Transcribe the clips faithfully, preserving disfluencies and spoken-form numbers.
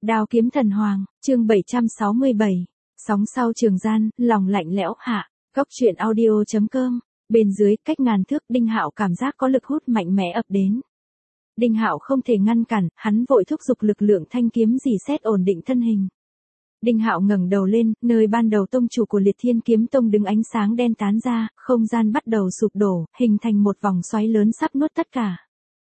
Đao kiếm thần hoàng, chương bảy trăm sáu mươi bảy. Sóng sau trường gian, lòng lạnh lẽo hạ. Góc truyện audio chấm com. Bên dưới, cách ngàn thước, Đinh Hạo cảm giác có lực hút mạnh mẽ ập đến. Đinh Hạo không thể ngăn cản, hắn vội thúc giục lực lượng thanh kiếm rỉ sét ổn định thân hình. Đinh Hạo ngẩng đầu lên, nơi ban đầu tông chủ của Liệt Thiên Kiếm Tông đứng ánh sáng đen tán ra, không gian bắt đầu sụp đổ, hình thành một vòng xoáy lớn sắp nuốt tất cả.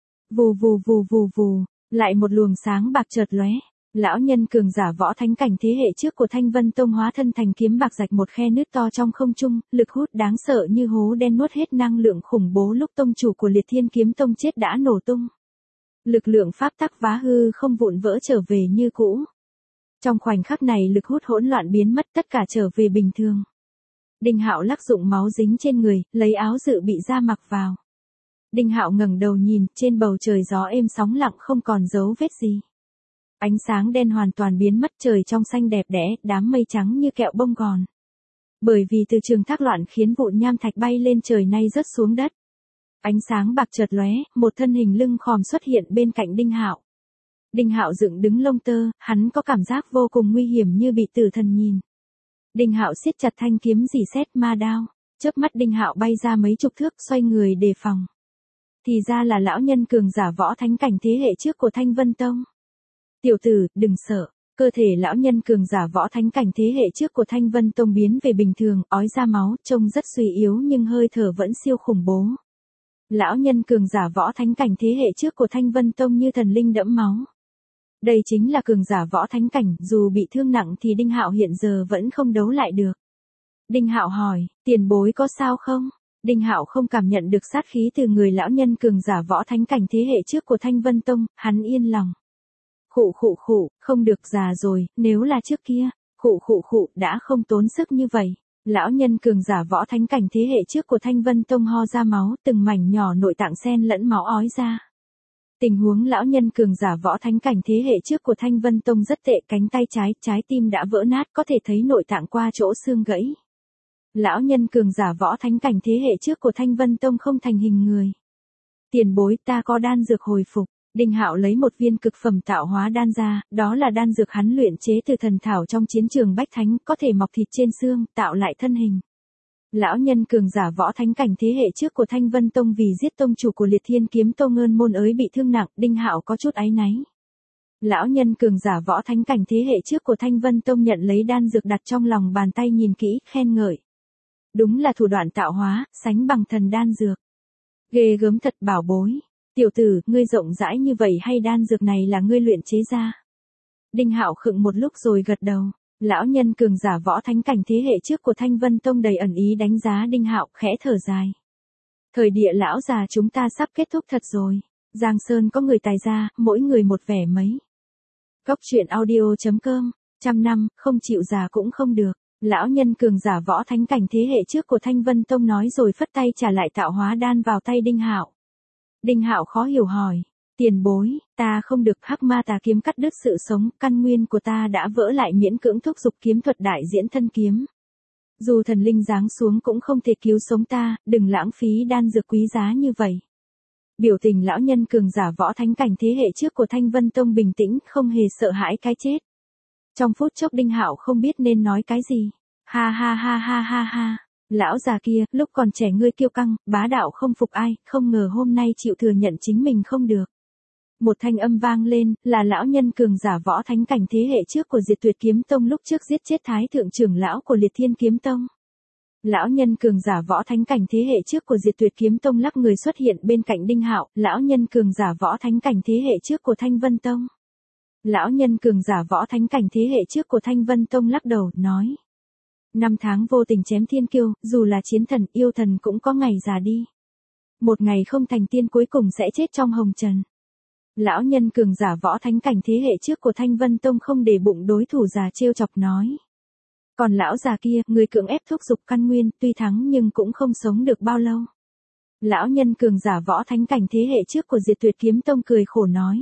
Vù vù vù vù vù, lại một luồng sáng bạc chợt lóe. Lão nhân cường giả võ thánh cảnh thế hệ trước của Thanh Vân Tông hóa thân thành kiếm bạc rạch một khe nứt to trong không trung, lực hút đáng sợ như hố đen nuốt hết năng lượng khủng bố lúc tông chủ của Liệt Thiên Kiếm Tông chết đã nổ tung. Lực lượng pháp tắc vá hư không vụn vỡ trở về như cũ. Trong khoảnh khắc này lực hút hỗn loạn biến mất, tất cả trở về bình thường. Đinh Hạo lắc dụng máu dính trên người, lấy áo dự bị ra mặc vào. Đinh Hạo ngẩng đầu nhìn, trên bầu trời gió êm sóng lặng không còn dấu vết gì. Ánh sáng đen hoàn toàn biến mất, trời trong xanh đẹp đẽ, đám mây trắng như kẹo bông gòn. Bởi vì từ trường thác loạn khiến vụn nham thạch bay lên trời nay rớt xuống đất. Ánh sáng bạc chợt lóe, một thân hình lưng khòm xuất hiện bên cạnh Đinh Hạo. Đinh Hạo dựng đứng lông tơ, hắn có cảm giác vô cùng nguy hiểm như bị tử thần nhìn. Đinh Hạo siết chặt thanh kiếm rỉ sét ma đao, chớp mắt Đinh Hạo bay ra mấy chục thước, xoay người đề phòng. Thì ra là lão nhân cường giả võ thánh cảnh thế hệ trước của Thanh Vân Tông. Tiểu tử, đừng sợ. Cơ thể lão nhân cường giả võ thánh cảnh thế hệ trước của Thanh Vân Tông biến về bình thường, ói ra máu, trông rất suy yếu nhưng hơi thở vẫn siêu khủng bố. Lão nhân cường giả võ thánh cảnh thế hệ trước của Thanh Vân Tông như thần linh đẫm máu. Đây chính là cường giả võ thánh cảnh, dù bị thương nặng thì Đinh Hạo hiện giờ vẫn không đấu lại được. Đinh Hạo hỏi, tiền bối có sao không? Đinh Hạo không cảm nhận được sát khí từ người lão nhân cường giả võ thánh cảnh thế hệ trước của Thanh Vân Tông, hắn yên lòng. Khụ khụ khụ, không được, già rồi, nếu là trước kia, khụ khụ khụ, đã không tốn sức như vậy. Lão nhân cường giả võ thánh cảnh thế hệ trước của Thanh Vân Tông ho ra máu, từng mảnh nhỏ nội tạng xen lẫn máu ói ra. Tình huống lão nhân cường giả võ thánh cảnh thế hệ trước của Thanh Vân Tông rất tệ, cánh tay trái, trái tim đã vỡ nát, có thể thấy nội tạng qua chỗ xương gãy. Lão nhân cường giả võ thánh cảnh thế hệ trước của Thanh Vân Tông không thành hình người. Tiền bối, ta có đan dược hồi phục. Đinh Hạo lấy một viên cực phẩm tạo hóa đan ra, đó là đan dược hắn luyện chế từ thần thảo trong chiến trường bách thánh, có thể mọc thịt trên xương, tạo lại thân hình. Lão nhân cường giả võ thánh cảnh thế hệ trước của Thanh Vân Tông vì giết tông chủ của Liệt Thiên Kiếm Tông ơn môn ới bị thương nặng, Đinh Hạo có chút áy náy. Lão nhân cường giả võ thánh cảnh thế hệ trước của Thanh Vân Tông nhận lấy đan dược đặt trong lòng bàn tay nhìn kỹ, khen ngợi. Đúng là thủ đoạn tạo hóa, sánh bằng thần đan dược. Ghê gớm thật, bảo bối. Tiểu tử, ngươi rộng rãi như vậy hay đan dược này là ngươi luyện chế ra? Đinh Hạo khựng một lúc rồi gật đầu. Lão nhân cường giả võ thánh cảnh thế hệ trước của Thanh Vân Tông đầy ẩn ý đánh giá Đinh Hạo, khẽ thở dài. Thời địa lão già chúng ta sắp kết thúc thật rồi. Giang Sơn có người tài ra, mỗi người một vẻ mấy. Góc truyện audio chấm com. Trăm năm, không chịu già cũng không được. Lão nhân cường giả võ thánh cảnh thế hệ trước của Thanh Vân Tông nói rồi phất tay trả lại tạo hóa đan vào tay Đinh Hạo. Đinh Hạo khó hiểu hỏi, tiền bối, ta không được, hắc ma tà kiếm cắt đứt sự sống, căn nguyên của ta đã vỡ lại, miễn cưỡng thúc giục kiếm thuật đại diễn thân kiếm. Dù thần linh giáng xuống cũng không thể cứu sống ta, đừng lãng phí đan dược quý giá như vậy. Biểu tình lão nhân cường giả võ thánh cảnh thế hệ trước của Thanh Vân Tông bình tĩnh, không hề sợ hãi cái chết. Trong phút chốc Đinh Hạo không biết nên nói cái gì. Ha ha ha ha ha ha. Lão già kia, lúc còn trẻ ngươi kiêu căng, bá đạo không phục ai, không ngờ hôm nay chịu thừa nhận chính mình không được. Một thanh âm vang lên, là lão nhân cường giả võ thánh cảnh thế hệ trước của Diệt Tuyệt Kiếm Tông lúc trước giết chết thái thượng trưởng lão của Liệt Thiên Kiếm Tông. Lão nhân cường giả võ thánh cảnh thế hệ trước của Diệt Tuyệt Kiếm Tông lắc người xuất hiện bên cạnh Đinh Hạo, lão nhân cường giả võ thánh cảnh thế hệ trước của Thanh Vân Tông. Lão nhân cường giả võ thánh cảnh thế hệ trước của Thanh Vân Tông lắc đầu, nói. Năm tháng vô tình chém thiên kiêu, dù là chiến thần, yêu thần cũng có ngày già đi. Một ngày không thành tiên cuối cùng sẽ chết trong hồng trần. Lão nhân cường giả võ thánh cảnh thế hệ trước của Thanh Vân Tông không để bụng đối thủ già trêu chọc nói. Còn lão già kia, người cưỡng ép thúc giục căn nguyên, tuy thắng nhưng cũng không sống được bao lâu. Lão nhân cường giả võ thánh cảnh thế hệ trước của Diệt Tuyệt Kiếm Tông cười khổ nói.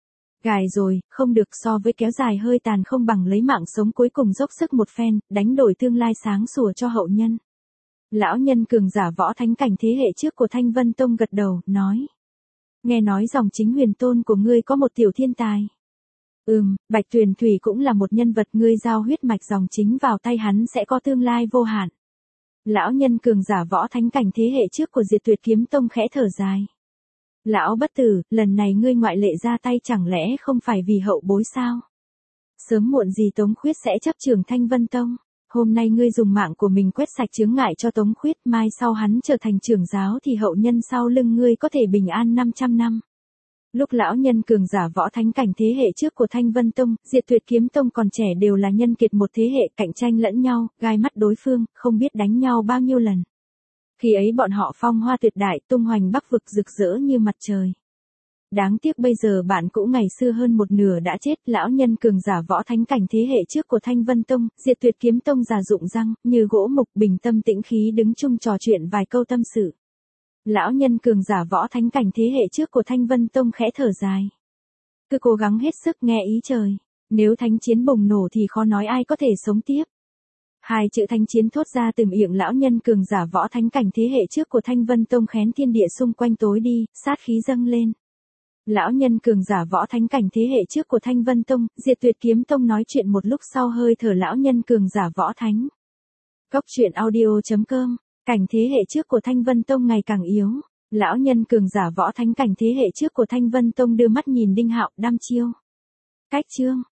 Gài rồi, không được, so với kéo dài hơi tàn không bằng lấy mạng sống cuối cùng dốc sức một phen, đánh đổi tương lai sáng sủa cho hậu nhân. Lão nhân cường giả võ thánh cảnh thế hệ trước của Thanh Vân Tông gật đầu, nói. Nghe nói dòng chính huyền tôn của ngươi có một tiểu thiên tài. Ừm, Bạch Tuyền Thủy cũng là một nhân vật, ngươi giao huyết mạch dòng chính vào tay hắn sẽ có tương lai vô hạn. Lão nhân cường giả võ thánh cảnh thế hệ trước của Diệt Tuyệt Kiếm Tông khẽ thở dài. Lão bất tử, lần này ngươi ngoại lệ ra tay chẳng lẽ không phải vì hậu bối sao? Sớm muộn gì Tống Khuyết sẽ chấp trường Thanh Vân Tông. Hôm nay ngươi dùng mạng của mình quét sạch chướng ngại cho Tống Khuyết, mai sau hắn trở thành trưởng giáo thì hậu nhân sau lưng ngươi có thể bình an năm trăm năm. Lúc lão nhân cường giả võ thánh cảnh thế hệ trước của Thanh Vân Tông, Diệt Tuyệt Kiếm Tông còn trẻ đều là nhân kiệt một thế hệ, cạnh tranh lẫn nhau, gai mắt đối phương, không biết đánh nhau bao nhiêu lần. Khi ấy bọn họ phong hoa tuyệt đại, tung hoành bắc vực rực rỡ như mặt trời. Đáng tiếc bây giờ bạn cũ ngày xưa hơn một nửa đã chết, lão nhân cường giả võ thánh cảnh thế hệ trước của Thanh Vân Tông, Diệt Tuyệt Kiếm Tông già rụng răng, như gỗ mục, bình tâm tĩnh khí đứng chung trò chuyện vài câu tâm sự. Lão nhân cường giả võ thánh cảnh thế hệ trước của Thanh Vân Tông khẽ thở dài. Cứ cố gắng hết sức nghe ý trời, nếu thánh chiến bùng nổ thì khó nói ai có thể sống tiếp. Hai chữ thánh chiến thốt ra từ miệng lão nhân cường giả võ thánh cảnh thế hệ trước của Thanh Vân Tông khén thiên địa xung quanh tối đi, sát khí dâng lên. Lão nhân cường giả võ thánh cảnh thế hệ trước của Thanh Vân Tông, Diệt Tuyệt Kiếm Tông nói chuyện một lúc sau hơi thở lão nhân cường giả võ thánh. Cốc truyện audio chấm com, cảnh thế hệ trước của Thanh Vân Tông ngày càng yếu. Lão nhân cường giả võ thánh cảnh thế hệ trước của Thanh Vân Tông đưa mắt nhìn Đinh Hạo, đăm chiêu. Cách chương